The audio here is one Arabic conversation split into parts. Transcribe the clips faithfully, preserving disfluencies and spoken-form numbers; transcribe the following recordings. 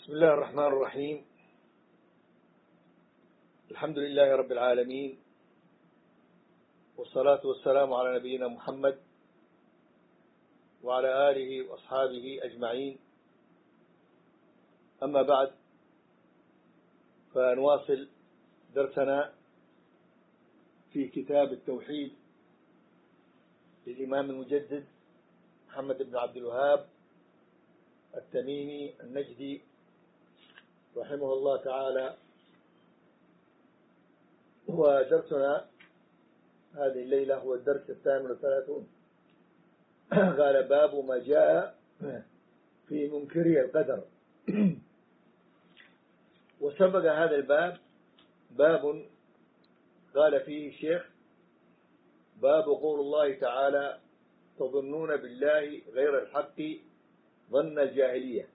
بسم الله الرحمن الرحيم. الحمد لله رب العالمين، والصلاة والسلام على نبينا محمد وعلى آله وأصحابه أجمعين. أما بعد، فنواصل درسنا في كتاب التوحيد للإمام المجدد محمد بن عبد الوهاب التميمي النجدي رحمه الله تعالى. ودرسنا هذه الليلة هو الدرس الثامن والثلاثون. قال: باب ما جاء في منكري القدر. وسبق هذا الباب باب قال فيه الشيخ: باب قول الله تعالى: تظنون بالله غير الحق ظن الجاهلية.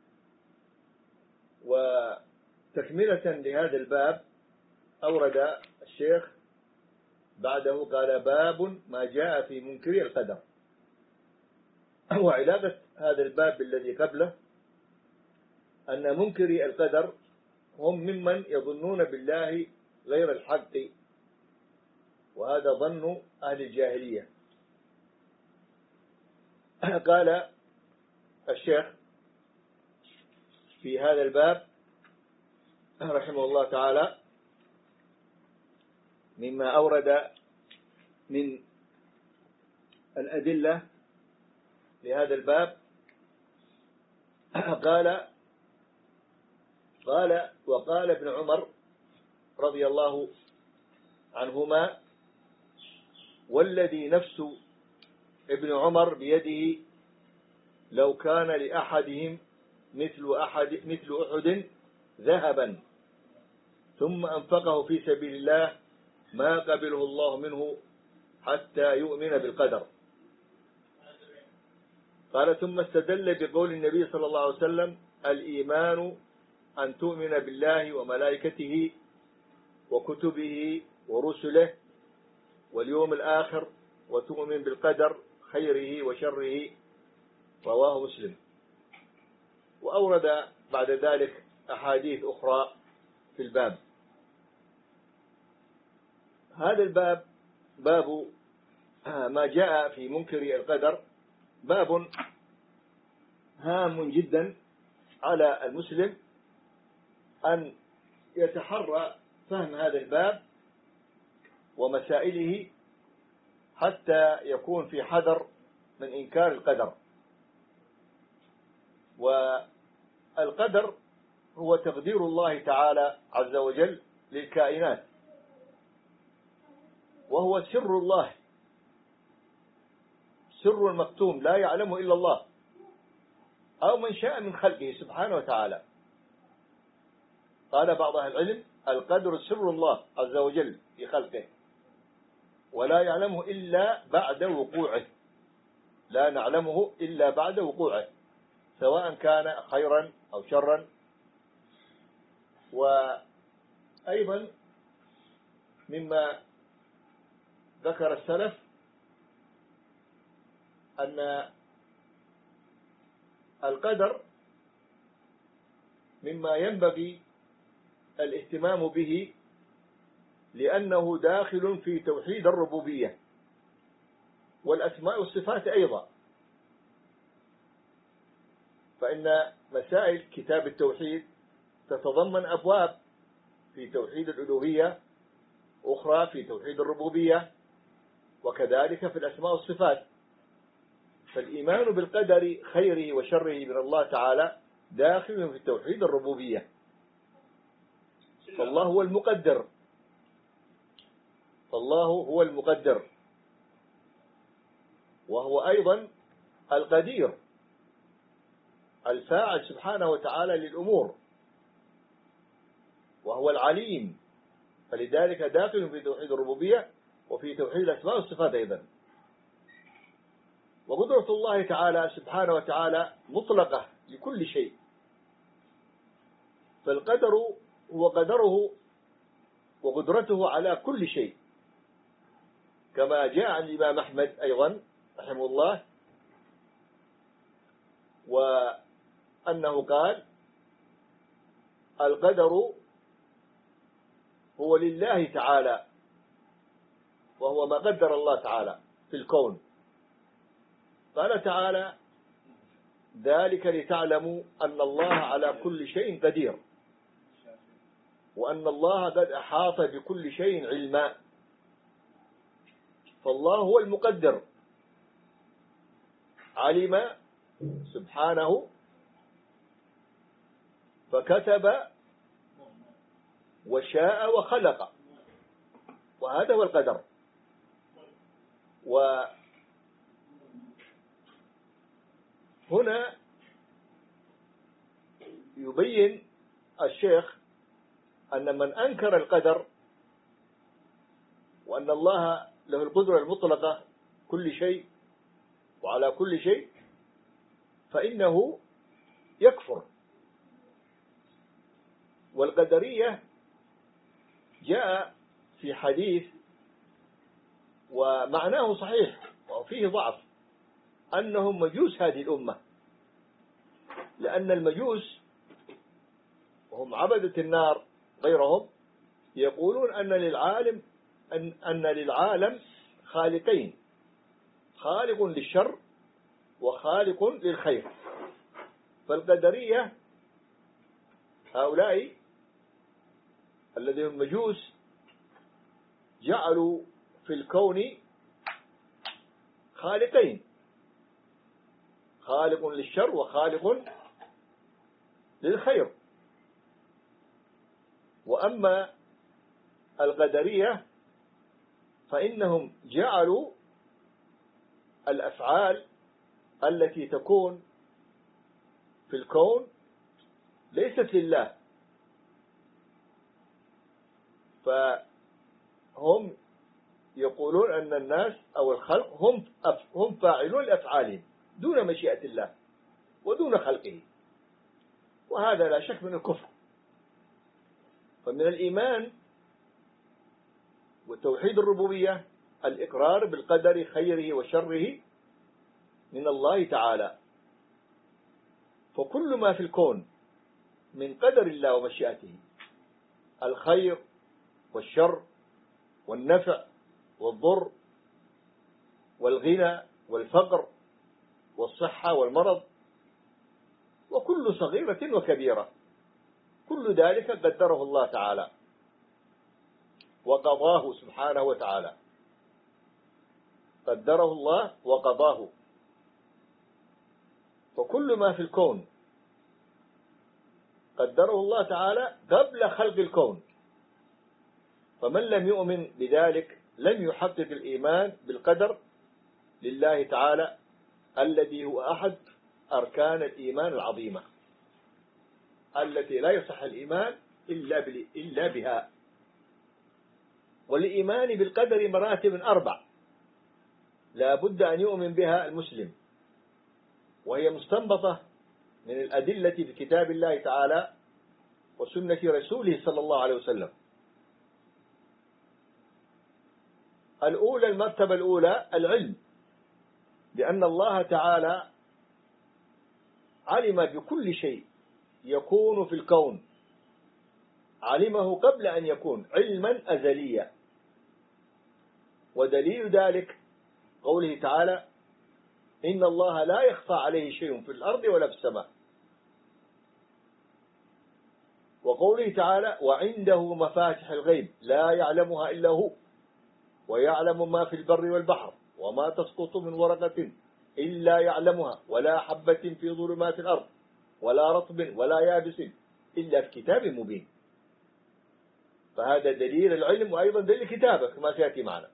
وتكملة لهذا الباب أورد الشيخ بعده قال: باب ما جاء في منكري القدر. وعلاقة هذا الباب بالذي قبله أن منكري القدر هم ممن يظنون بالله غير الحق، وهذا ظن أهل الجاهلية. قال الشيخ في هذا الباب رحمه الله تعالى: مما أورد من الأدلة لهذا الباب قال قال وقال ابن عمر رضي الله عنهما: والذي نفس ابن عمر بيده لو كان لأحدهم مثل أحد مثل أحد ذهبا ثم أنفقه في سبيل الله ما قبله الله منه حتى يؤمن بالقدر. قال: ثم استدل بقول النبي صلى الله عليه وسلم: الإيمان أن تؤمن بالله وملائكته وكتبه ورسله واليوم الآخر وتؤمن بالقدر خيره وشره. رواه مسلم. وأورد بعد ذلك أحاديث أخرى في الباب. هذا الباب باب ما جاء في منكر القدر باب هام جدا على المسلم أن يتحرى فهم هذا الباب ومسائله حتى يكون في حذر من إنكار القدر. والقدر هو تقدير الله تعالى عز وجل للكائنات، وهو سر الله، سر مكتوم لا يعلمه إلا الله أو من شاء من خلقه سبحانه وتعالى. قال بعض أهل العلم: القدر سر الله عز وجل في خلقه ولا يعلمه إلا بعد وقوعه، لا نعلمه إلا بعد وقوعه، سواء كان خيرا أو شرا. وأيضا مما ذكر السلف أن القدر مما ينبغي الاهتمام به لأنه داخل في توحيد الربوبية والأسماء والصفات أيضا. فإن مسائل كتاب التوحيد تتضمن أبواب في توحيد الألوهية، أخرى في توحيد الربوبية، وكذلك في الأسماء والصفات. فالإيمان بالقدر خيره وشره من الله تعالى داخل في توحيد الربوبية. فالله هو المقدر، فالله هو المقدر وهو أيضا القدير الفاعل سبحانه وتعالى للأمور، وهو العليم، فلذلك داخل في توحيد الربوبية وفي توحيد الأسماء والصفات أيضا. وقدرة الله تعالى سبحانه وتعالى مطلقة لكل شيء، فالقدر هو قدره وقدرته على كل شيء، كما جاء عن الإمام أحمد أيضا رحمه الله وأنه قال: القدر هو لله تعالى، وهو ما قدر الله تعالى في الكون. قال تعالى: ذلك لتعلموا أن الله على كل شيء قدير، وأن الله قد أحاط بكل شيء علما. فالله هو المقدر، علم سبحانه فكتب وشاء وخلق، وهذا هو القدر. وهنا يبين الشيخ أن من أنكر القدر وأن الله له القدرة المطلقة كل شيء وعلى كل شيء فإنه يكفر. والقدرية جاء في حديث ومعناه صحيح وفيه ضعف، أنهم مجوس هذه الأمة، لأن المجوس وهم عبدة النار غيرهم يقولون أن للعالم أن, أن للعالم خالقين، خالق للشر وخالق للخير. فالقدرية هؤلاء الذين هم مجوس جعلوا في الكون خالقين، خالق للشر وخالق للخير. وأما القدرية فإنهم جعلوا الأفعال التي تكون في الكون ليست لله، فهم يقولون أن الناس أو الخلق هم هم فاعلون لأفعالهم دون مشيئة الله ودون خلقه، وهذا لا شك من الكفر. فمن الإيمان وتوحيد الربوبية الإقرار بالقدر خيره وشره من الله تعالى. فكل ما في الكون من قدر الله ومشيئته، الخير والشر والنفع والضر والغنى والفقر والصحة والمرض وكل صغيرة وكبيرة، كل ذلك قدره الله تعالى وقضاه سبحانه وتعالى، قدره الله وقضاه. فكل ما في الكون قدره الله تعالى قبل خلق الكون، فمن لم يؤمن بذلك لم يحقق الإيمان بالقدر لله تعالى الذي هو أحد أركان الإيمان العظيمة التي لا يصح الإيمان إلا إلا بها. والإيمان بالقدر مراتب أربع لا بد أن يؤمن بها المسلم، وهي مستنبطة من الأدلة في كتاب الله تعالى وسنة رسوله صلى الله عليه وسلم. الأولى، المرتبة الأولى العلم، لأن الله تعالى علم بكل شيء يكون في الكون، علمه قبل أن يكون علما أزليا. ودليل ذلك قوله تعالى: إن الله لا يخفى عليه شيء في الأرض ولا في السماء. وقوله تعالى: وعنده مفاتح الغيب لا يعلمها إلا هو ويعلم ما في البر والبحر وما تسقط من ورقة إلا يعلمها ولا حبة في ظلمات الأرض ولا رطب ولا يابس إلا في كتاب مبين. فهذا دليل العلم وأيضا دليل الكتابة كما سيأتي معنا.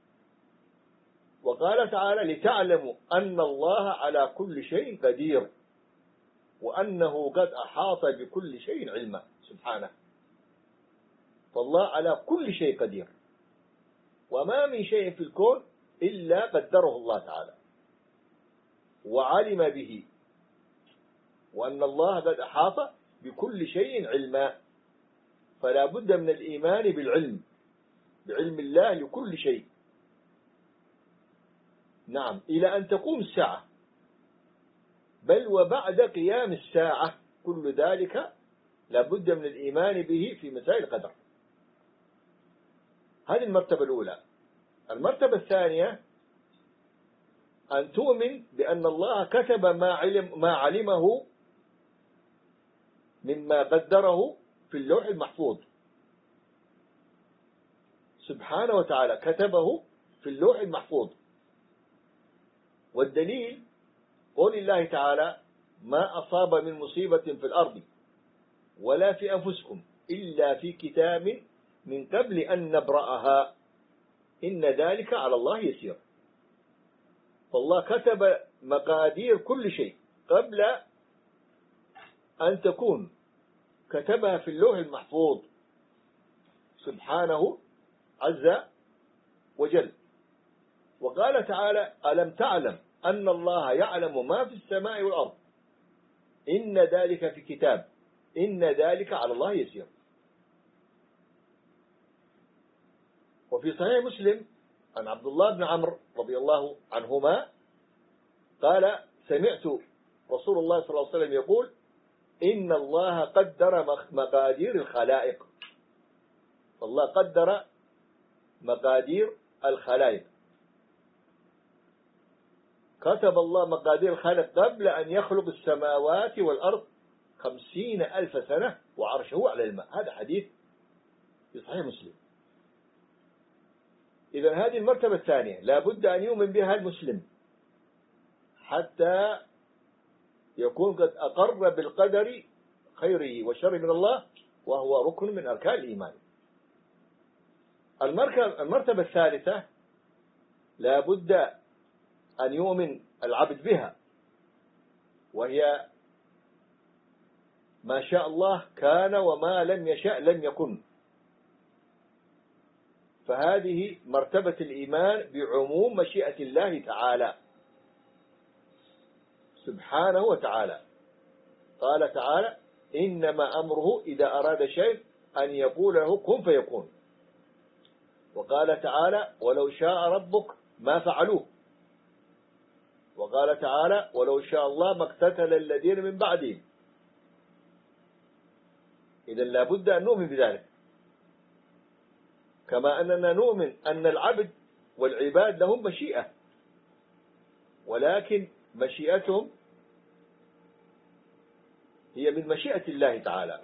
وقال تعالى: لتعلموا أن الله على كل شيء قدير وأنه قد أحاط بكل شيء علما سبحانه. فالله على كل شيء قدير، وما من شيء في الكون إلا قدره الله تعالى وعلم به، وأن الله قد أحاط بكل شيء علما. فلا بد من الإيمان بالعلم، بعلم الله لكل شيء، نعم، إلى أن تقوم الساعة، بل وبعد قيام الساعة كل ذلك لابد من الإيمان به في مسائل القدر. هذه المرتبة الأولى. المرتبة الثانية أن تؤمن بأن الله كتب ما علم ما علمه مما قدره في اللوح المحفوظ سبحانه وتعالى، كتبه في اللوح المحفوظ. والدليل قول الله تعالى: ما أصاب من مصيبة في الأرض ولا في أنفسكم إلا في كتاب من قبل أن نبرأها إن ذلك على الله يسير. فالله كتب مقادير كل شيء قبل أن تكون، كتبها في اللوح المحفوظ سبحانه عز وجل. وقال تعالى: ألم تعلم أن الله يعلم ما في السماء والأرض إن ذلك في كتاب إن ذلك على الله يسير. وفي صحيح مسلم عن عبد الله بن عمرو رضي الله عنهما قال: سمعت رسول الله صلى الله عليه وسلم يقول: إن الله قدر مقادير الخلائق. فالله قدر مقادير الخلائق، كتب الله مقادير الخلق قبل أن يخلق السماوات والأرض خمسين ألف سنة وعرشه على الماء. هذا حديث في صحيح مسلم. إذا هذه المرتبة الثانية لا بد أن يؤمن بها المسلم حتى يكون قد أقر بالقدر خيره وشره من الله، وهو ركن من أركان الإيمان. المرتبة الثالثة لا بد أن يؤمن العبد بها، وهي ما شاء الله كان وما لم يشاء لم يكن. فهذه مرتبة الإيمان بعموم مشيئة الله تعالى سبحانه وتعالى. قال تعالى: إنما أمره إذا أراد شيء أن يقول له كن فيكون. وقال تعالى: ولو شاء ربك ما فعلوه. وقال تعالى: ولو شاء الله ما اقتتل الذين من بعدهم. إذا لابد أن نؤمن بذلك، كما أننا نؤمن أن العبد والعباد لهم مشيئة، ولكن مشيئتهم هي من مشيئة الله تعالى،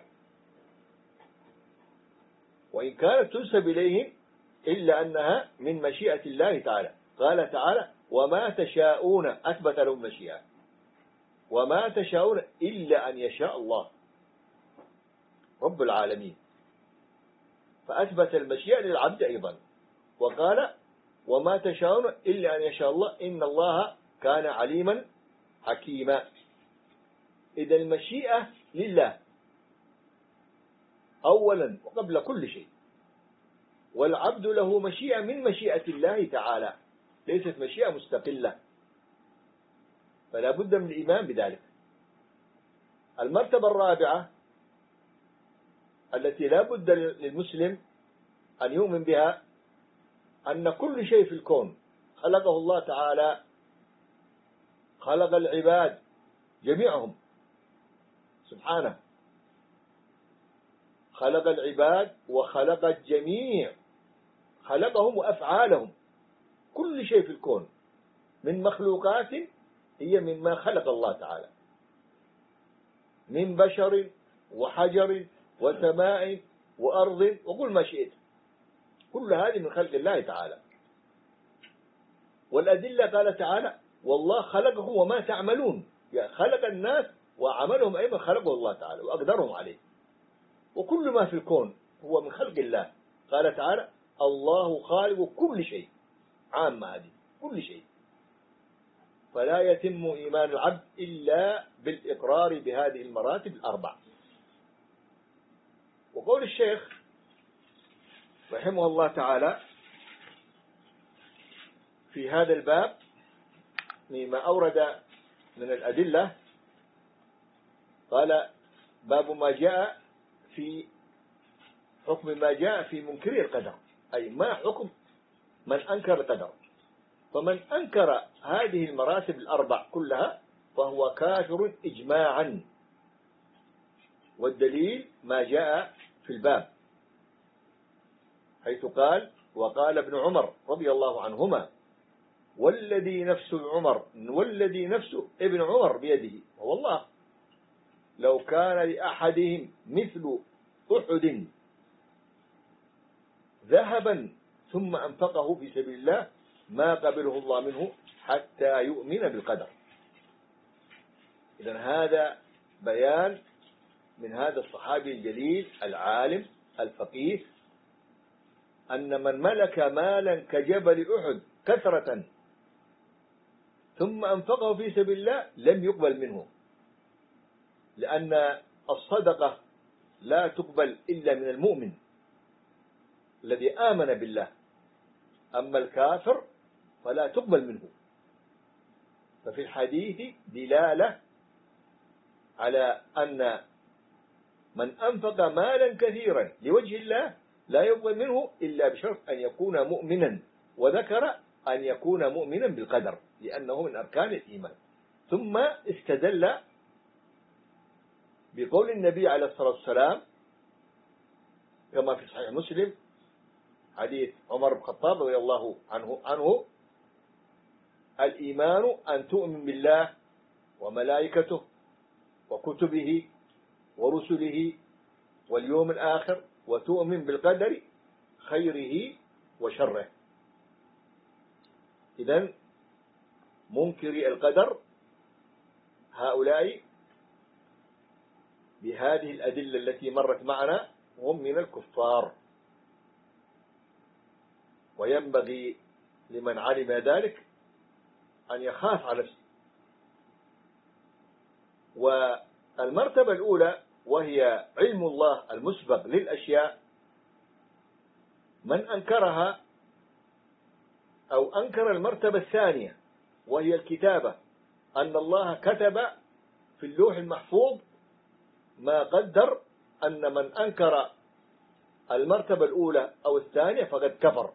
وإن كانت تنسب إليهم إلا أنها من مشيئة الله تعالى. قال تعالى: وما تشاءون، أثبت لهم مشيئة، وما تشاءون إلا أن يشاء الله رب العالمين، فأثبت المشيئة للعبد أيضا. وقال: وما تشاءون إلا أن يشاء الله إن الله كان عليما حكيما. إذا المشيئة لله أولا وقبل كل شيء، والعبد له مشيئة من مشيئة الله تعالى، ليست مشيئة مستقلة، فلا بد من الإيمان بذلك. المرتبة الرابعة التي لا بد للمسلم أن يؤمن بها أن كل شيء في الكون خلقه الله تعالى، خلق العباد جميعهم سبحانه، خلق العباد وخلق الجميع، خلقهم وأفعالهم. كل شيء في الكون من مخلوقات هي مما خلق الله تعالى، من بشر وحجر وسماء وأرض وكل ما شئت، كل هذه من خلق الله تعالى. والأدلة قال تعالى: والله خلقهم وما تعملون، يعني خلق الناس وعملهم أيضا خلقه الله تعالى وأقدرهم عليه، وكل ما في الكون هو من خلق الله. قال تعالى: الله خالق كل شيء، عامة هذه كل شيء. فلا يتم إيمان العبد إلا بالإقرار بهذه المراتب الأربع. وقول الشيخ رحمه الله تعالى في هذا الباب مما أورد من الأدلة، قال: باب ما جاء في حكم ما جاء في منكر القدر، أي ما حكم من أنكر القدر. فمن أنكر هذه المراتب الأربع كلها فهو كافر إجماعا. والدليل ما جاء في الباب، حيث قال: وقال ابن عمر رضي الله عنهما: والذي نفس عمر والذي نفس ابن عمر بيده، والله لو كان لأحدهم مثل أحد ذهبا ثم أنفقه في سبيل الله ما قبله الله منه حتى يؤمن بالقدر. إذن هذا بيان من هذا الصحابي الجليل العالم الفقيه أن من ملك مالا كجبل أحد كثرة ثم أنفقه في سبيل الله لم يقبل منه، لأن الصدقة لا تقبل إلا من المؤمن الذي آمن بالله، أما الكافر فلا تقبل منه. ففي الحديث دلالة على أن من أنفق مالا كثيرا لوجه الله لا يقبل منه إلا بشرط أن يكون مؤمنا، وذكر أن يكون مؤمنا بالقدر لأنه من أركان الإيمان. ثم استدل بقول النبي عليه الصلاة والسلام كما في صحيح مسلم حديث عمر بن الخطاب رضي الله عنه عنه الإيمان أن تؤمن بالله وملائكته وكتبه ورسله واليوم الآخر وتؤمن بالقدر خيره وشره. إذن منكري القدر هؤلاء بهذه الأدلة التي مرت معنا هم من الكفار، وينبغي لمن علم ذلك أن يخاف على نفسه. والمرتبة الأولى وهي علم الله المسبق للأشياء، من أنكرها أو أنكر المرتبة الثانية وهي الكتابة، أن الله كتب في اللوح المحفوظ ما قدر، أن من أنكر المرتبة الأولى أو الثانية فقد كفر،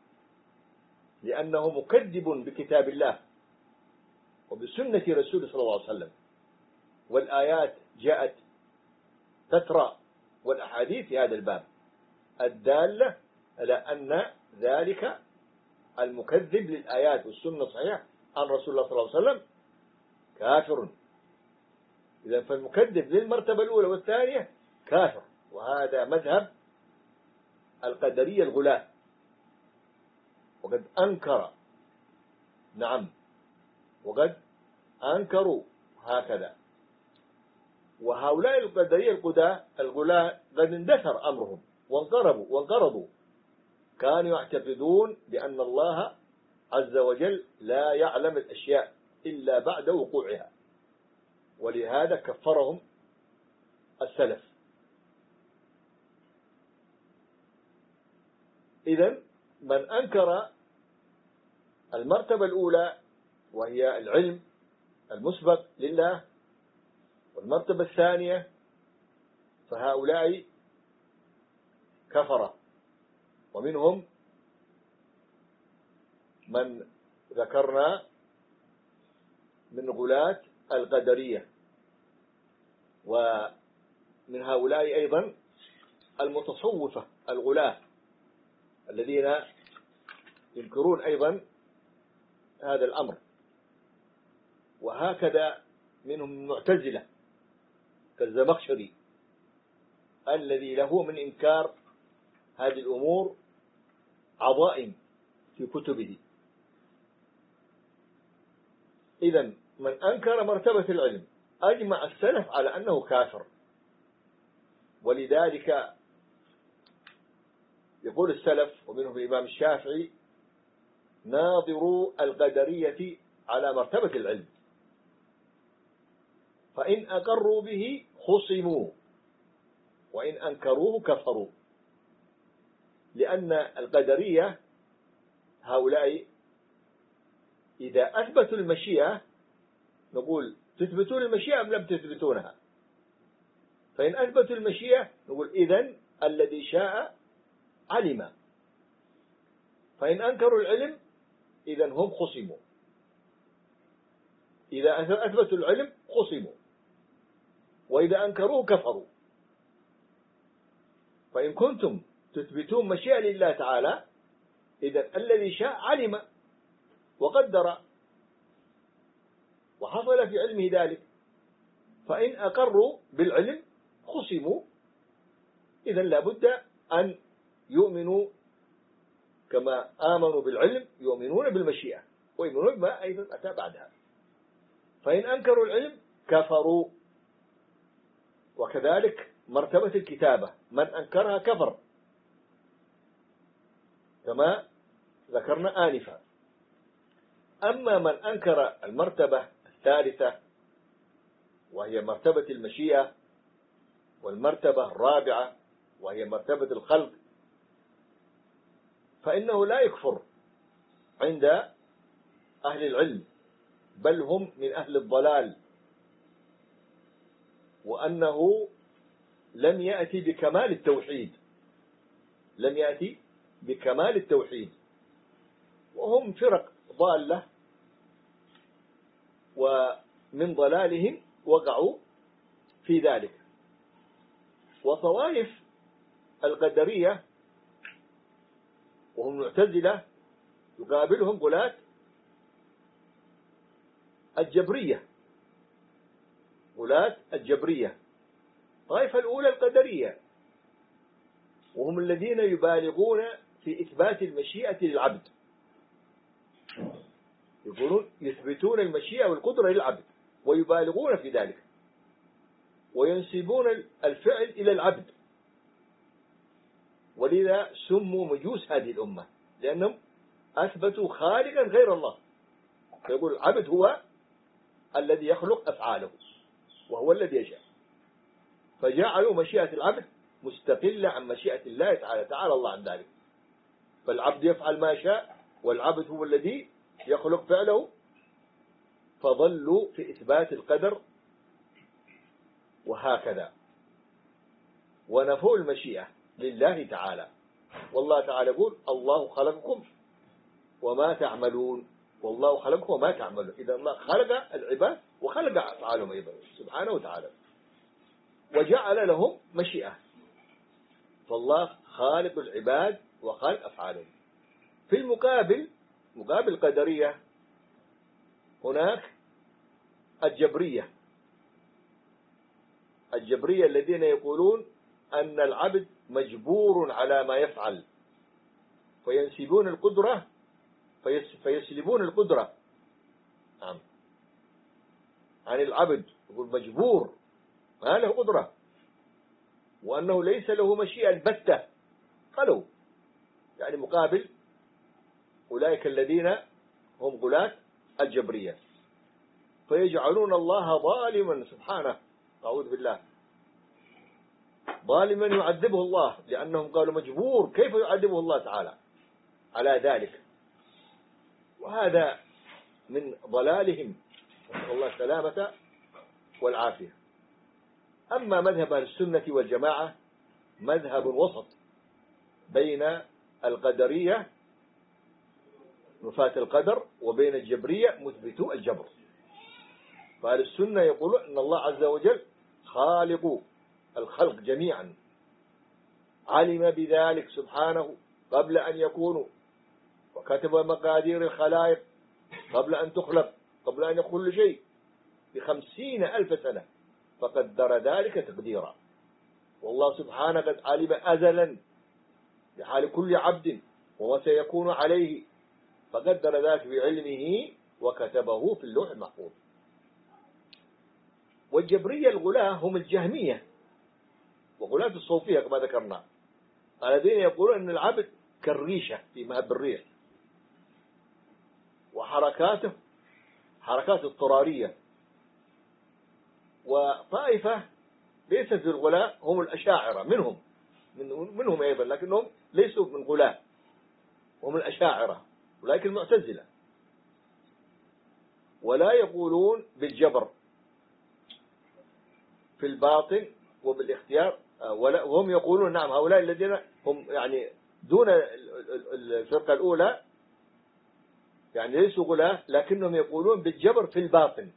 لأنه مكذب بكتاب الله وبسنة رسوله صلى الله عليه وسلم، والآيات جاءت تترى والأحاديث في هذا الباب الدالة على أن ذلك المكذب للآيات والسنة الصحيحة عن رسول الله صلى الله عليه وسلم كافر. إذا فالمكذب للمرتبة الأولى والثانية كافر، وهذا مذهب القدرية الغلاة، وقد أنكر نعم وقد أنكروا هكذا. وهؤلاء القدرية القداة الغلاة قد اندثر أمرهم وانقرضوا وانقرضوا كانوا يعتقدون بأن الله عز وجل لا يعلم الأشياء إلا بعد وقوعها، ولهذا كفرهم السلف. إذن من أنكر المرتبة الأولى وهي العلم المسبق لله والمرتبة الثانية فهؤلاء كفر، ومنهم من ذكرنا من غلاة القدرية، ومن هؤلاء أيضا المتصوفة الغلاة الذين ينكرون أيضا هذا الأمر، وهكذا منهم المعتزلة كالزمخشري الذي له من إنكار هذه الأمور عظائم في كتبه. إذن من أنكر مرتبة العلم أجمع السلف على أنه كافر، ولذلك يقول السلف ومنهم الإمام الشافعي: ناظروا القدرية على مرتبة العلم، فإن أقروا به خصموا وإن أنكروه كفروا. لأن القدرية هؤلاء إذا أثبتوا المشيئة نقول تثبتون المشيئة أم لم تثبتونها؟ فإن أثبتوا المشيئة نقول إذن الذي شاء علم، فإن أنكروا العلم إذن هم خصموا، إذا أثبتوا العلم خصموا، وإذا أنكروه كفروا. فإن كنتم تثبتون مشيئة لله تعالى إذا الذي شاء علم وقدر وحصل في علمه ذلك، فإن أقروا بالعلم خصموا، إذا لابد أن يؤمنوا كما آمنوا بالعلم يؤمنون بالمشيئة ويؤمنون بما أيضا أتى بعدها. فإن أنكروا العلم كفروا. وكذلك مرتبة الكتابة من أنكرها كفر كما ذكرنا آنفا. أما من أنكر المرتبة الثالثة وهي مرتبة المشيئة، والمرتبة الرابعة وهي مرتبة الخلق، فإنه لا يكفر عند أهل العلم، بل هم من أهل الضلال، وأنه لم يأتي بكمال التوحيد، لم يأتي بكمال التوحيد، وهم فرق ضالة، ومن ضلالهم وقعوا في ذلك. وطوائف القدرية وهم معتزلة يقابلهم غلاة الجبرية، غلاة الجبرية. الطائفة الأولى القدرية، وهم الذين يبالغون في إثبات المشيئة للعبد، يقولون يثبتون المشيئة والقدرة للعبد ويبالغون في ذلك، وينسبون الفعل إلى العبد، ولذا سموا مجوس هذه الأمة، لأنهم أثبتوا خالقا غير الله. فيقول العبد هو الذي يخلق أفعاله وهو الذي يشاء، فجعلوا مشيئة العبد مستقلة عن مشيئة الله تعالى، تعالى الله عن ذلك. فالعبد يفعل ما شاء والعبد هو الذي يخلق فعله، فظلوا في إثبات القدر وهكذا، ونفوا المشيئة لله تعالى. والله تعالى يقول الله خلقكم وما تعملون، والله خلقكم وما تعملون. إذا الله خلق العباد وخلق أفعالهم أيضا سبحانه وتعالى، وجعل لهم مشيئة، فالله خالق العباد وخالق أفعالهم. في المقابل مقابل القدرية هناك الجبرية، الجبرية الذين يقولون أن العبد مجبور على ما يفعل، فينسبون القدرة فيسلبون القدرة نعم عن العبد، يقول مجبور ما له قدرة، وأنه ليس له مشيئة البتة. قالوا يعني مقابل أولئك الذين هم غلاة الجبرية، فيجعلون الله ظالما سبحانه، أعوذ بالله، ظالما يعذبه الله، لأنهم قالوا مجبور، كيف يعذبه الله تعالى على ذلك؟ وهذا من ضلالهم، نسأل الله السلامة والعافية. أما مذهب أهل السنة والجماعة مذهب وسط بين القدرية نفاة القدر وبين الجبرية مثبتو الجبر. فأهل السنة يقولون أن الله عز وجل خالق الخلق جميعا، علم بذلك سبحانه قبل أن يكونوا، وكتب مقادير الخلائق قبل أن تخلق، قبل أن يكون كل شيء بخمسين ألف سنة، فقدر ذلك تقديرا. والله سبحانه قد علم أزلا بحال كل عبد وما سيكون عليه، فقدر ذلك بعلمه وكتبه في اللوح المحفوظ. والجبرية الغلاة هم الجهمية وغلاة الصوفية كما ذكرنا، الذين يقولون أن العبد كالريشة في مهب الريح، وحركاته حركات اضطرارية. وطائفة ليست في الغلاة هم الأشاعرة، منهم منهم أيضا، لكنهم ليسوا من غلاة، هم الأشاعرة ولكن المعتزلة، ولا يقولون بالجبر في الباطن وبالاختيار، وهم يقولون نعم هؤلاء الذين هم يعني دون الفرقة الأولى، يعني ليسوا غلاة، لكنهم يقولون بالجبر في الباطن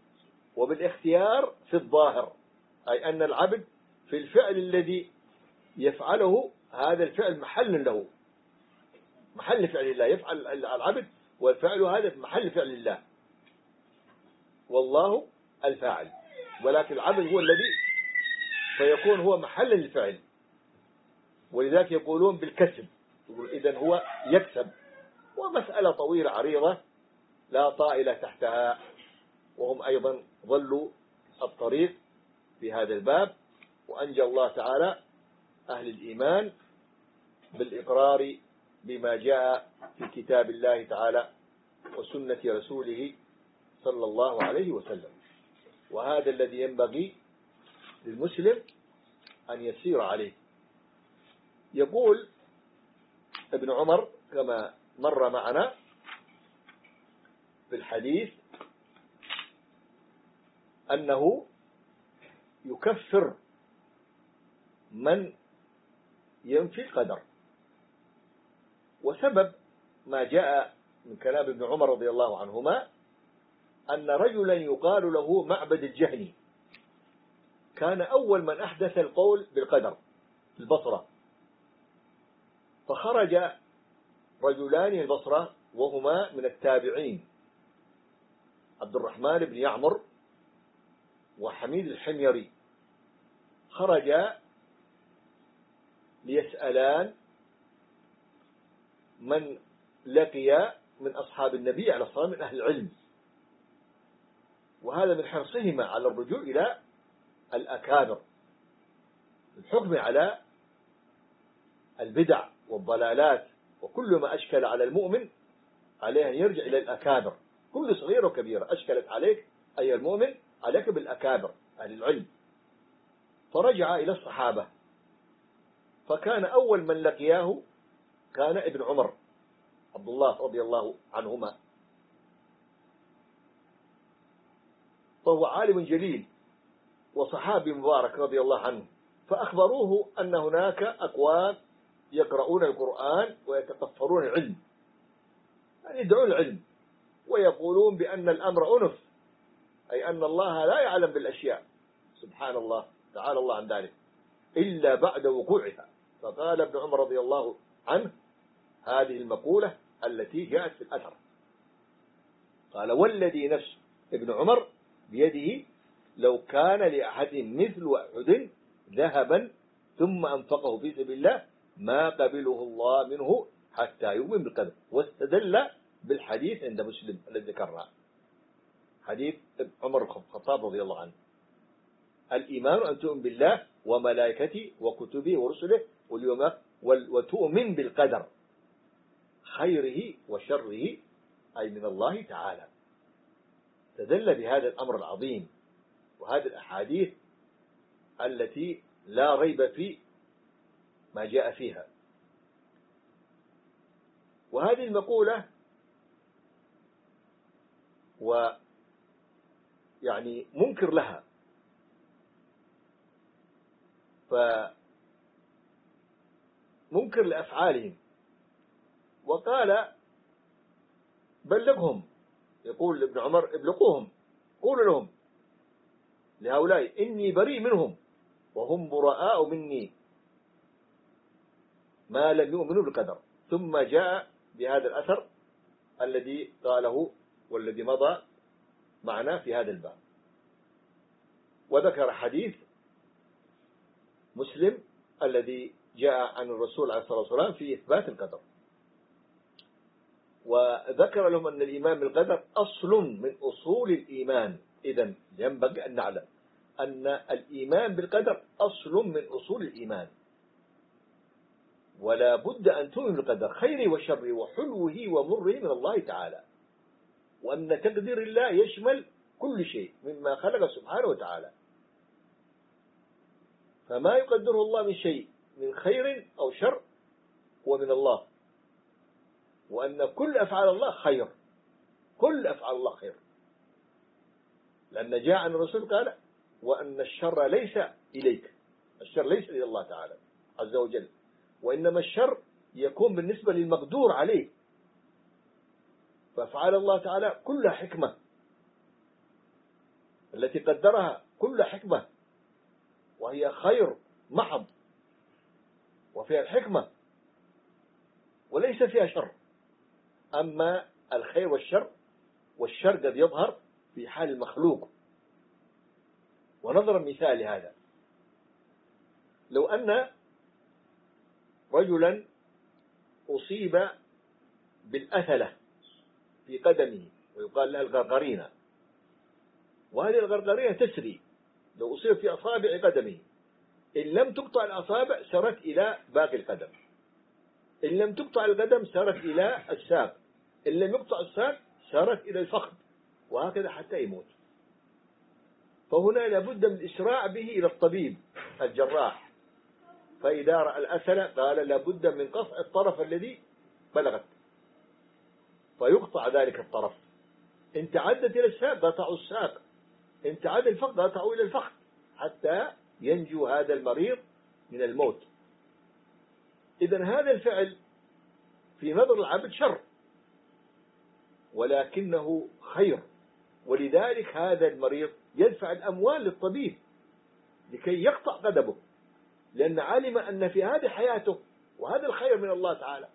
وبالاختيار في الظاهر، أي أن العبد في الفعل الذي يفعله هذا الفعل محل له، محل فعل الله، يفعل العبد والفعل هذا في محل فعل الله، والله الفاعل، ولكن العبد هو الذي فيكون هو محل الفعل. ولذلك يقولون بالكسب، يقول إذن هو يكسب. ومسألة طويلة عريضة لا طائل تحتها، وهم أيضا ظلوا الطريق في هذا الباب. وأنجى الله تعالى أهل الإيمان بالإقرار بما جاء في كتاب الله تعالى وسنة رسوله صلى الله عليه وسلم. وهذا الذي ينبغي للمسلم أن يسير عليه. يقول ابن عمر كما مر معنا في الحديث أنه يكفر من ينفي القدر. وسبب ما جاء من كلام ابن عمر رضي الله عنهما أن رجلا يقال له معبد الجهني كان أول من أحدث القول بالقدر في البصرة، فخرج رجلان البصرة وهما من التابعين، عبد الرحمن بن يعمر وحميد الحميري، خرجا ليسألان من لقي من أصحاب النبي عليه الصلاة والسلام من أهل العلم، وهذا من حرصهما على الرجوع إلى الأكابر، الحكم على البدع والضلالات، وكل ما أشكل على المؤمن عليه أن يرجع إلى الأكابر، كل صغيرة وكبيرة أشكلت عليك أي المؤمن عليك بالأكابر أهل العلم. فرجع إلى الصحابة، فكان أول من لقياه كان ابن عمر عبد الله رضي الله عنهما، فهو عالم جليل وصحابي مبارك رضي الله عنه. فأخبروه أن هناك أقوام يقرؤون القرآن ويتطفرون العلم، يعني يدعون العلم ويقولون بأن الأمر أنف، أي أن الله لا يعلم بالأشياء سبحان الله تعالى الله عن ذلك إلا بعد وقوعها. فقال ابن عمر رضي الله عنه هذه المقولة التي جاءت في الأثر، قال والذي نفس ابن عمر بيده لو كان لأحد مثل أحد ذهبا ثم أنفقه في سبيل الله ما قبله الله منه حتى يؤمن بالقدر. واستدل بالحديث عند مسلم الذي ذكرناه، حديث عمر بن الخطاب رضي الله عنه: الإيمان أن تؤمن بالله وملائكته وكتبه ورسله واليوم وتؤمن بالقدر خيره وشره، أي من الله تعالى. تدل بهذا الأمر العظيم وهذه الأحاديث التي لا ريب في ما جاء فيها. وهذه المقولة ويعني منكر لها، فمنكر لأفعالهم، وقال بلغهم، يقول ابن عمر ابلغوهم، قولوا لهم لهؤلاء إني بريء منهم وهم براء مني ما لم يؤمنوا بالقدر. ثم جاء بهذا الأثر الذي قاله والذي مضى معنا في هذا الباب، وذكر حديث مسلم الذي جاء عن الرسول عليه الصلاة والسلام في إثبات القدر، وذكر لهم أن الإيمان بالقدر أصل من أصول الإيمان. إذن ينبغي أن نعلم أن الإيمان بالقدر أصل من أصول الإيمان، ولا بد أن تؤمن بالقدر خيره وشره وحلوه ومره من الله تعالى، وأن تقدير الله يشمل كل شيء مما خلق سبحانه وتعالى، فما يقدره الله من شيء من خير أو شر هو من الله، وأن كل أفعال الله خير، كل أفعال الله خير، لأن جاء عن الرسول قال وأن الشر ليس إليك، الشر ليس إلى الله تعالى عز وجل، وإنما الشر يكون بالنسبة للمقدور عليه. فأفعال الله تعالى كلها حكمة، التي قدرها كلها حكمة، وهي خير محض، وفيها الحكمة وليس فيها شر. أما الخير والشر، والشر قد يظهر في حال المخلوق. ونضرب مثال لهذا: لو أن رجلا أصيب بالأثلة في قدمه ويقال لها الغرغرينة، وهذه الغرغرينة تسري لو أصيب في أصابع قدمه، إن لم تقطع الأصابع سرت إلى باقي القدم، إن لم تقطع القدم سرت إلى الساق، إن لم يقطع الساق سرت إلى الفخذ، وهكذا حتى يموت. فهنا لابد من الإسراع به إلى الطبيب الجراح، فإذا رأى الأثلة قال لابد من قطع الطرف الذي بلغت، فيقطع ذلك الطرف. إن تعدت إلى الساق قطعوا الساق، إن تعد الفخذ قطعوا إلى الفخذ، حتى ينجو هذا المريض من الموت. إذن هذا الفعل في نظر العبد شر، ولكنه خير، ولذلك هذا المريض يدفع الأموال للطبيب لكي يقطع قدمه، لأن علم أن في هذه حياته وهذا الخير من الله تعالى.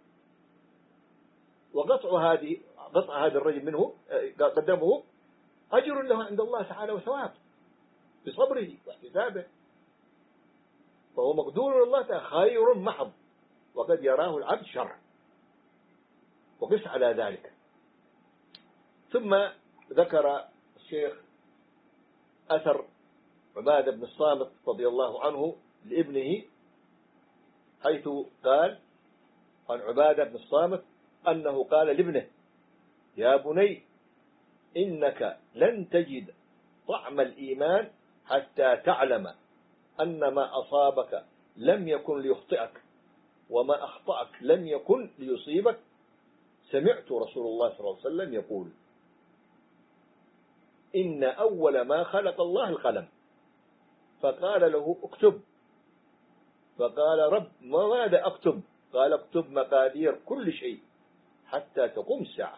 وقطع هذه قطع هذا الرجل منه قدمه أجر له عند الله تعالى وثواب بصبره واحتسابه، فهو مقدور الله تعالى خير محض، وقد يراه العبد شر. وقس على ذلك. ثم ذكر الشيخ أثر عبادة بن الصامت رضي الله عنه لابنه، حيث قال عن عبادة بن الصامت أنه قال لابنه: يا بني إنك لن تجد طعم الإيمان حتى تعلم أن ما أصابك لم يكن ليخطئك، وما أخطأك لم يكن ليصيبك. سمعت رسول الله صلى الله عليه وسلم يقول: إن أول ما خلق الله القلم، فقال له اكتب، فقال: رب ماذا أكتب؟ قال: اكتب مقادير كل شيء حتى تقوم الساعة.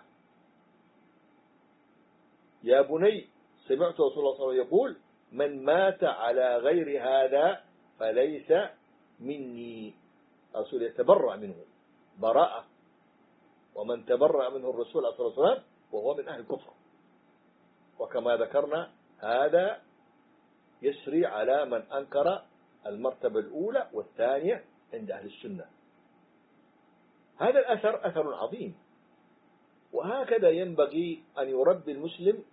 يا بني سمعت رسول الله صلى الله عليه وسلم يقول: من مات على غير هذا فليس مني. الرسول يتبرأ منه براءة، ومن تبرأ منه الرسول صلى الله عليه وسلم وهو من أهل الكفر. وكما ذكرنا هذا يسري على من أنكر المرتبة الأولى والثانية عند أهل السنة. هذا الأثر أثر عظيم، وهكذا ينبغي أن يربي المسلم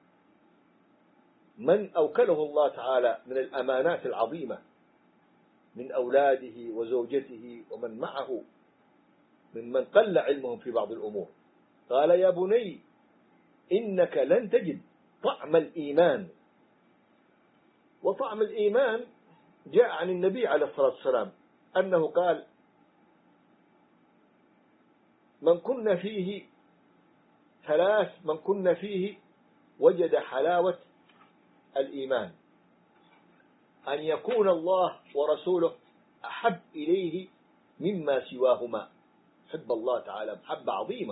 من أوكله الله تعالى من الأمانات العظيمة من أولاده وزوجته ومن معه ممن قل علمهم في بعض الأمور. قال: يا بني إنك لن تجد طعم الإيمان. وطعم الإيمان جاء عن النبي عليه الصلاة والسلام أنه قال: من كنا فيه ثلاث من كنا فيه وجد حلاوة الإيمان: أن يكون الله ورسوله أحب إليه مما سواهما. حب الله تعالى محبة عظيمة،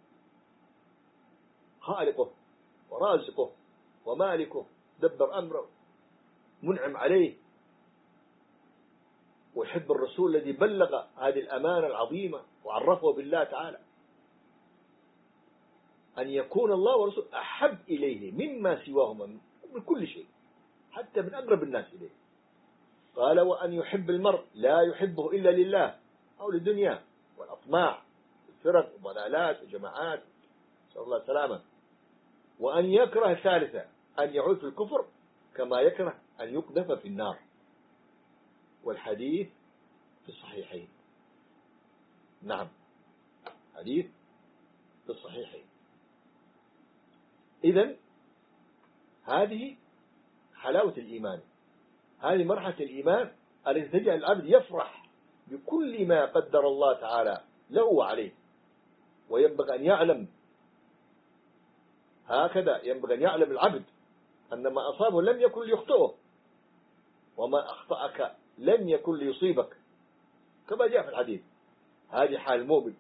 خالقه ورازقه ومالكه دبر أمره منعم عليه، ويحب الرسول الذي بلغ هذه الأمانة العظيمة وعرفه بالله تعالى. أن يكون الله ورسوله أحب إليه مما سواهما من كل شيء، حتى من أقرب الناس إليه. قال: وأن يحب المرء لا يحبه إلا لله أو للدنيا والأطماع الفرق وضلالات وجماعات، نسأل الله السلامة. وأن يكره الثالثة أن يعود في الكفر كما يكره أن يقذف في النار. والحديث في الصحيحين. نعم، حديث في الصحيحين. إذن هذه حلاوة الإيمان، هذه مرحلة الإيمان التي تجعل العبد يفرح بكل ما قدر الله تعالى له وعليه. وينبغي أن يعلم هكذا، ينبغي أن يعلم العبد أن ما أصابه لم يكن ليخطئه، وما أخطأك لم يكن ليصيبك، كما جاء في الحديث. هذه حال المؤمن.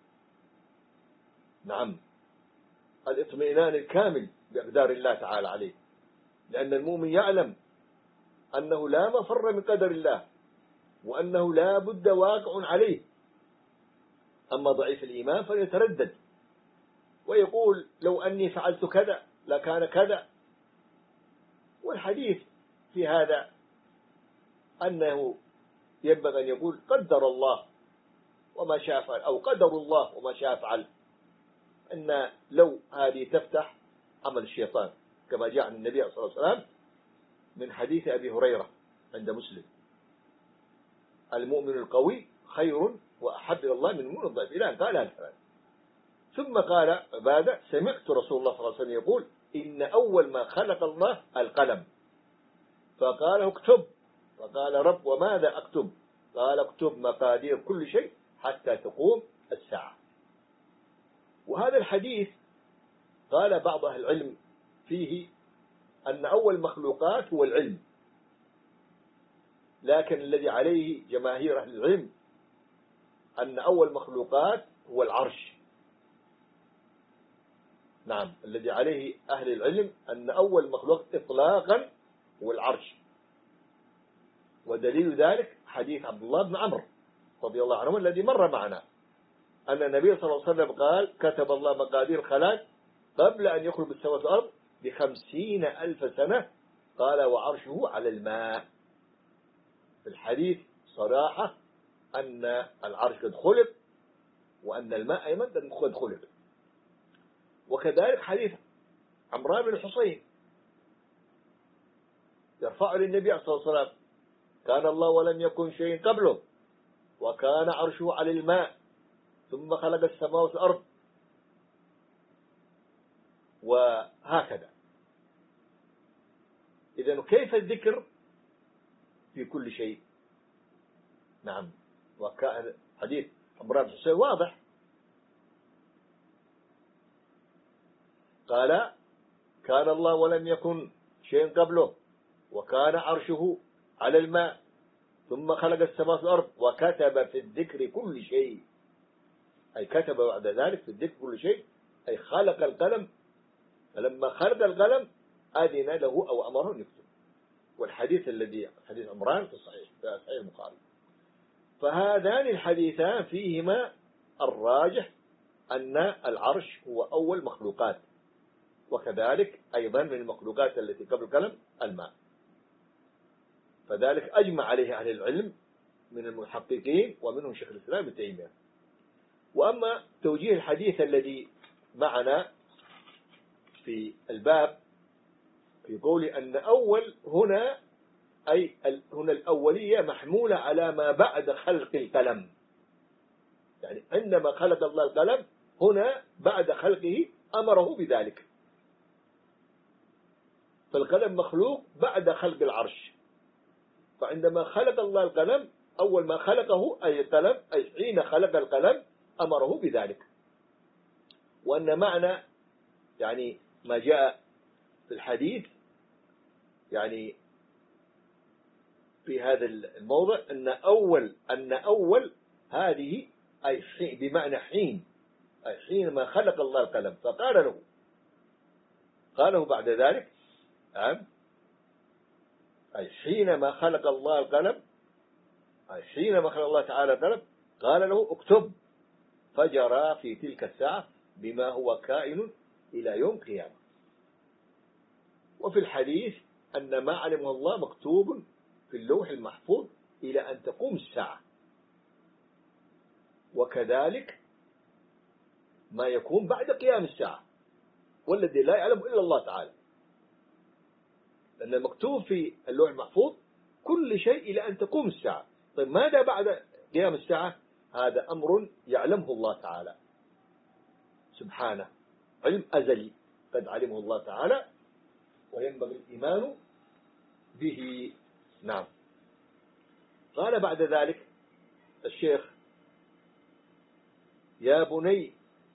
نعم، الاطمئنان الكامل بأقدار الله تعالى عليه، لأن المؤمن يعلم أنه لا مفر من قدر الله، وأنه لا بد واقع عليه. أما ضعيف الإيمان فليتردد ويقول لو أني فعلت كذا لكان كذا. والحديث في هذا أنه ينبغي أن يقول قدر الله وما شاء فعل، أو قدر الله وما شاء فعل. أن لو هذه تفتح عمل الشيطان، كما جاء عن النبي صلى الله عليه وسلم من حديث أبي هريرة عند مسلم: المؤمن القوي خير وأحب إلى الله من المؤمن الضعيف، إلى أن قال هذا. ثم قال بعد: سمعت رسول الله صلى الله عليه وسلم يقول: إن أول ما خلق الله القلم، فقال اكتب، فقال: رب وماذا أكتب؟ قال: اكتب مقادير كل شيء حتى تقوم الساعة. وهذا الحديث قال بعض أهل العلم فيه أن أول مخلوقات هو العلم، لكن الذي عليه جماهير أهل العلم أن أول مخلوقات هو العرش. نعم، الذي عليه أهل العلم أن أول مخلوق إطلاقا هو العرش. ودليل ذلك حديث عبد الله بن عمرو رضي الله عنه الذي مر معنا، أن النبي صلى الله عليه وسلم قال: كتب الله مقادير الخلائق قبل أن يخلق السماوات والأرض بخمسين ألف سنة. قال: وعرشه على الماء. في الحديث صراحة أن العرش قد خلق وأن الماء أيضا قد خلق. وكذلك حديث عمران بن الحصين يرفع للنبي صلى الله عليه وسلم: كان الله ولم يكن شيء قبله، وكان عرشه على الماء، ثم خلق السماوات والأرض، وهكذا. إذن كيف الذكر في كل شيء؟ نعم، وكان حديث عمران بن الحصين واضح، قال: كان الله ولم يكن شيء قبله، وكان عرشه على الماء، ثم خلق السماوات والأرض، وكتب في الذكر كل شيء. أي كتب بعد ذلك في الذكر كل شيء، أي خلق القلم، فلما خلق القلم أذن له أو أمره أن يكتب. والحديث الذي حديث عمران في الصحيح في صحيح البخاري. فهذان الحديثان فيهما الراجح أن العرش هو أول مخلوقات، وكذلك أيضا من المخلوقات التي قبل القلم الماء. فذلك أجمع عليه أهل العلم من المحققين ومنهم شيخ الإسلام ابن تيمية. وأما توجيه الحديث الذي معنا في الباب في قول أن أول هنا، أي هنا الأولية محمولة على ما بعد خلق القلم، يعني عندما خلق الله القلم هنا بعد خلقه أمره بذلك، فالقلم مخلوق بعد خلق العرش. فعندما خلق الله القلم أول ما خلقه أي القلم، أي حين خلق القلم أمره بذلك. وأن معنى يعني ما جاء في الحديث يعني في هذا الموضع أن أول أن أول هذه أي بمعنى حين، أي حينما خلق الله القلم، فقال له قاله بعد ذلك نعم، أي حينما خلق الله القلم، أي حينما خلق الله تعالى القلم قال له اكتب، فجرى في تلك الساعة بما هو كائن إلى يوم قيامة. وفي الحديث أن ما علمه الله مكتوب في اللوح المحفوظ إلى أن تقوم الساعة، وكذلك ما يكون بعد قيام الساعة، والذي لا يعلم إلا الله تعالى، لأن المكتوب في اللوح المحفوظ كل شيء إلى أن تقوم الساعة. طيب ماذا بعد قيام الساعة؟ هذا أمر يعلمه الله تعالى سبحانه، علم أزلي قد علمه الله تعالى، وينبغي الإيمان به. نعم. قال بعد ذلك الشيخ: يا بني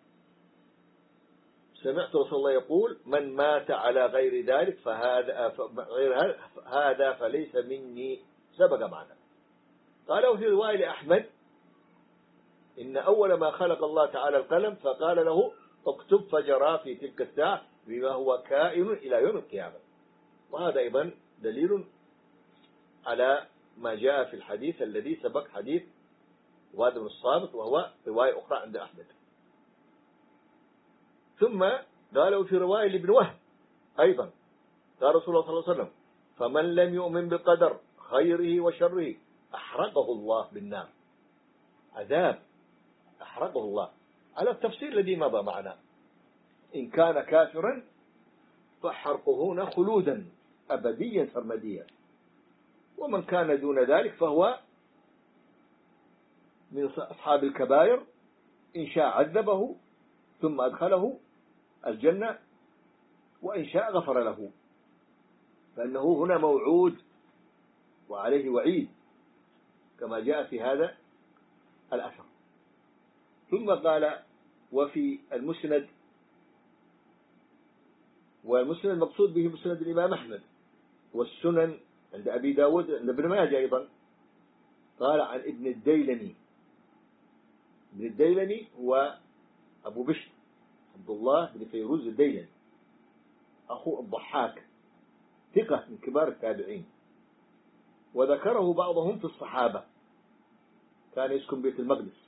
سمعت رسول الله يقول: من مات على غير ذلك فهذا غير هذا فليس مني، سبق معنا. قال في رواية لأحمد: إن أول ما خلق الله تعالى القلم فقال له اكتب، فجرى في تلك الساعة بما هو كائن إلى يوم القيامة. وهذا أيضا دليل على ما جاء في الحديث الذي سبق حديث عبادة بن الصامت، وهو رواية أخرى عند أحمد. ثم قالوا في رواية لابن وهب أيضا قال رسول الله صلى الله عليه وسلم: فمن لم يؤمن بالقدر خيره وشره أحرقه الله بالنار. عذاب أحرقه الله على التفسير الذي مضى معنا. إن كان كافرا فحرقه هنا خلودا أبديا سرمديا، ومن كان دون ذلك فهو من أصحاب الكبائر، إن شاء عذبه ثم أدخله الجنة، وإن شاء غفر له، فإنه هنا موعود وعليه وعيد كما جاء في هذا الأثر. ثم قال: وفي المسند، والمسند المقصود به مسند الإمام أحمد، والسنن عند أبي داود عند ابن ماجه أيضا، قال عن ابن الديلمي. ابن الديلمي هو أبو بشر عبد الله بن فيروز الديلمي، أخو الضحاك، ثقة من كبار التابعين، وذكره بعضهم في الصحابة، كان يسكن بيت المقدس.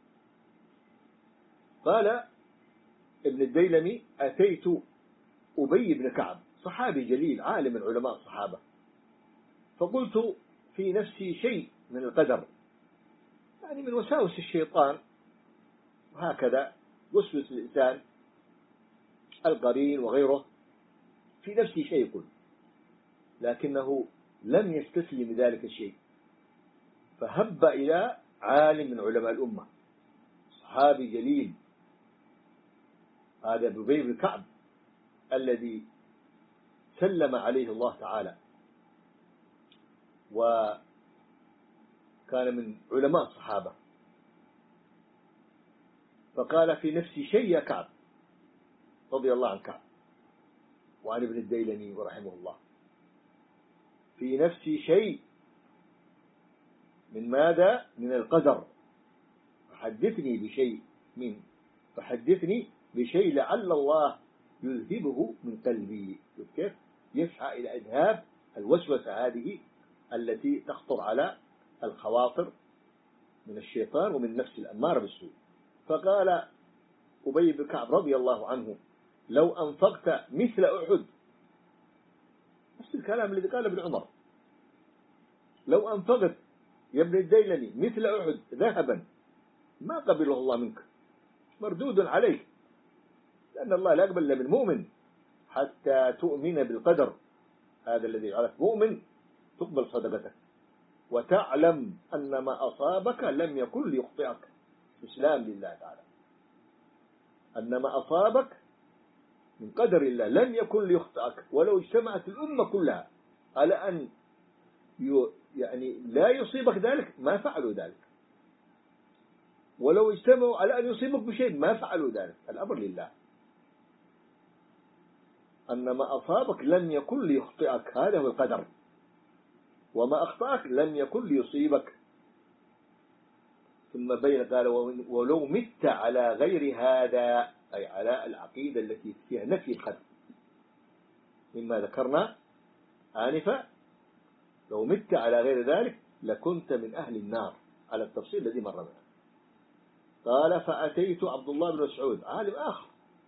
قال ابن الديلمي: أتيت أبي بن كعب، صحابي جليل عالم من علماء الصحابة، فقلت في نفسي شيء من القدر، يعني من وساوس الشيطان، وهكذا وسوس الإنسان القرين وغيره، في نفسي شيء يقول، لكنه لم يستسلم ذلك الشيء، فهب إلى عالم من علماء الأمة، صحابي جليل، هذا أبي بن كعب الذي سلم عليه الله تعالى، وكان من علماء الصحابة. فقال: في نفسي شيء يا كعب، رضي الله عن كعب وعن ابن الديلمي ورحمه الله، في نفسي شيء من ماذا؟ من القدر، فحدثني بشيء من فحدثني بشيء لعل الله يذهبه من قلبي. كيف يسعى إلى إذهاب الوسوسة هذه التي تخطر على الخواطر من الشيطان ومن نفس الأمارة بالسوء. فقال أبي بن كعب رضي الله عنه: لو أنفقت مثل أحد، نفس الكلام الذي قال ابن عمر، لو أنفقت يا ابن الديلمي مثل أحد ذهبا ما قبله الله منك، مردود عليك، لأن الله لا يقبل إلا من مؤمن حتى تؤمن بالقدر، هذا الذي يعرف مؤمن تقبل صدقتك، وتعلم أن ما أصابك لم يكن ليخطئك، إسلام لله تعالى، أن ما أصابك من قدر الله لم يكن ليخطئك، ولو اجتمعت الأمة كلها على أن يعني لا يصيبك ذلك ما فعلوا ذلك، ولو اجتمعوا على أن يصيبك بشيء ما فعلوا ذلك، الأمر لله. أن ما أصابك لم يكن ليخطئك، هذا هو القدر، وما أخطأك لم يكن ليصيبك. ثم بين قال: ولو مت على غير هذا، أي على العقيدة التي فيها نفي القدر مما ذكرنا آنفا، لو مت على غير ذلك لكنت من أهل النار، على التفصيل الذي مر معنا. قال: فأتيت عبد الله بن مسعود، عالم آخر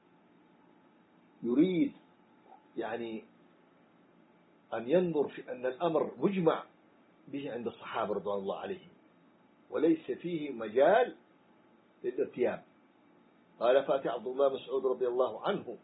يريد يعني أن ينظر في أن الأمر مجمع به عند الصحابة رضوان الله عليهم، وليس فيه مجال للارتياب. قال: فأتي عبد الله بن مسعود رضي الله عنه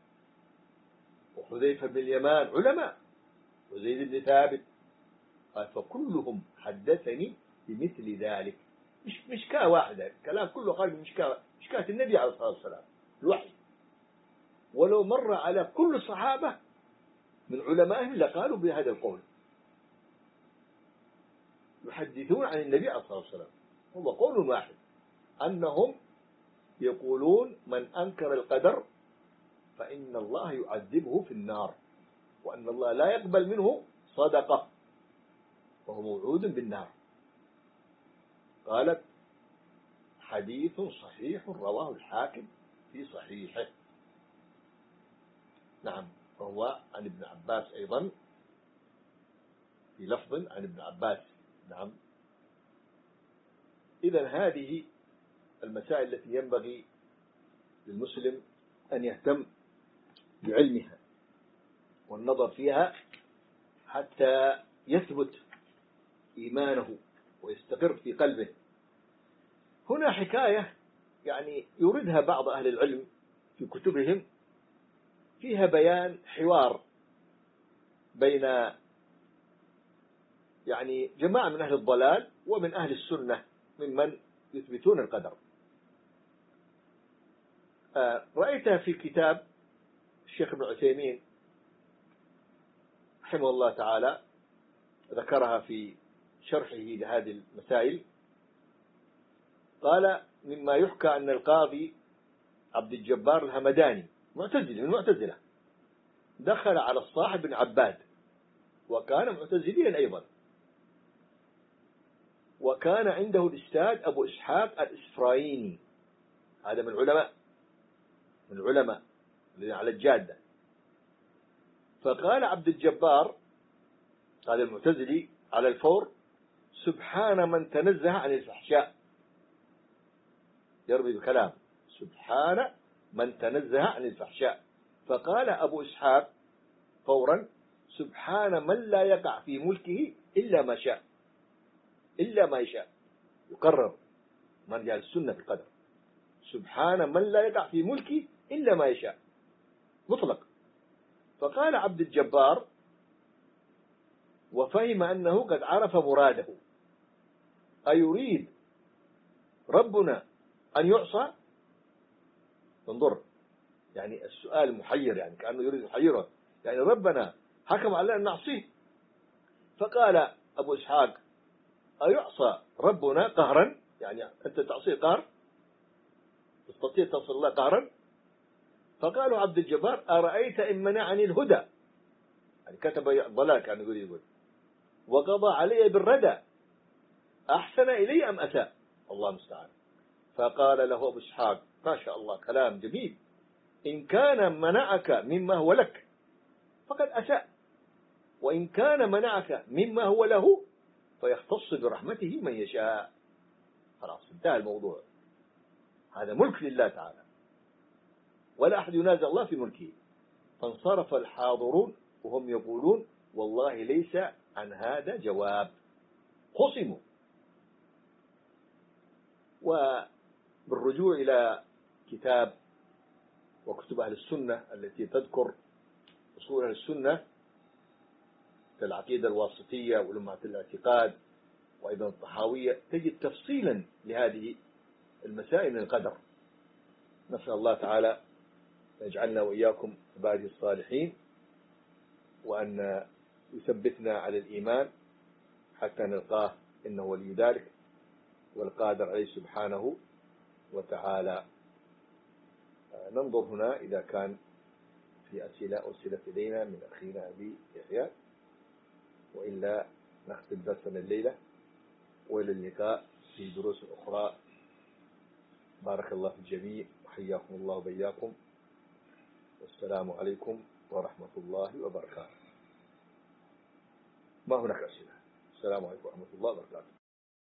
وحذيفة بن اليمان علماء، وزيد بن ثابت، قال: فكلهم حدثني بمثل ذلك، مش مشكاة واحدة، كلام كله قال مشكاة مشكاة النبي عليه الصلاة والسلام الوحي، ولو مر على كل الصحابة من علمائهم لقالوا بهذا القول، يحدثون عن النبي عليه الصلاة والسلام، هو قول واحد، أنهم يقولون: من أنكر القدر فإن الله يعذبه في النار، وأن الله لا يقبل منه صدقة، وهو موعود بالنار. قالت: حديث صحيح رواه الحاكم في صحيحه. نعم، وهو عن ابن عباس أيضا في لفظ عن ابن عباس نعم. إذن هذه المسائل التي ينبغي للمسلم أن يهتم بعلمها والنظر فيها حتى يثبت إيمانه ويستقر في قلبه. هنا حكاية يعني يوردها بعض أهل العلم في كتبهم، فيها بيان حوار بين يعني جماعة من أهل الضلال ومن أهل السنة ممن يثبتون القدر. رأيتها في كتاب الشيخ ابن عثيمين رحمه الله تعالى، ذكرها في شرحه لهذه المسائل. قال: مما يحكى أن القاضي عبد الجبار الهمداني معتزلي من المعتزلة دخل على الصاحب بن عباد، وكان معتزليا أيضا، وكان عنده الأستاذ أبو إسحاق الإسفرايني، هذا من العلماء من العلماء الذين على الجادة. فقال عبد الجبار هذا المعتزلي على الفور: سبحان من تنزه عن الفحشاء. يرمي بكلام سبحان من تنزه عن الفحشاء. فقال أبو إسحاق فورا: سبحان من لا يقع في ملكه إلا ما شاء، إلا ما يشاء. يقرر مرجع السنة في القدر: سبحان من لا يقع في ملكه إلا ما يشاء، مطلق. فقال عبد الجبار وفهم أنه قد عرف مراده: أيريد ربنا أن يعصى؟ انظر، يعني السؤال محير، يعني كأنه يريد يحيره، يعني ربنا حكم علينا أن نعصيه. فقال أبو إسحاق: أيعصى ربنا قهرا؟ يعني أنت تعصيه قهر؟ تستطيع تصل الله قهرا؟ فقالوا عبد الجبار: أرأيت إن منعني الهدى، يعني كتب ضلال كان يقول يقول وقضى علي بالردى أحسن إلي أم أساء؟ الله المستعان. فقال له أبو إسحاق: ما شاء الله، كلام جميل، إن كان منعك مما هو لك فقد أساء، وإن كان منعك مما هو له فيختص برحمته من يشاء. خلاص انتهى الموضوع، هذا ملك لله تعالى، ولا أحد ينازع الله في ملكه. فانصرف الحاضرون وهم يقولون: والله ليس عن هذا جواب. خصموا. وبالرجوع إلى كتاب وكتب أهل السنة التي تذكر أصول أهل السنة كالعقيدة الواسطية ولمعة الاعتقاد وأيضا الطحاوية، تجد تفصيلا لهذه المسائل من القدر. نسأل الله تعالى يجعلنا وإياكم عباده الصالحين، وأن يثبتنا على الإيمان حتى نلقاه، إنه ولي ذلك والقادر عليه سبحانه وتعالى. ننظر هنا إذا كان في أسئلة أرسلت إلينا من أخينا أبي يحيى، وإلا نختم درسنا الليلة، وإلى اللقاء في دروس أخرى. بارك الله في الجميع، وحياكم الله وبياكم، والسلام عليكم ورحمة الله وبركاته. ما هناك أسئلة. السلام عليكم ورحمة الله وبركاته.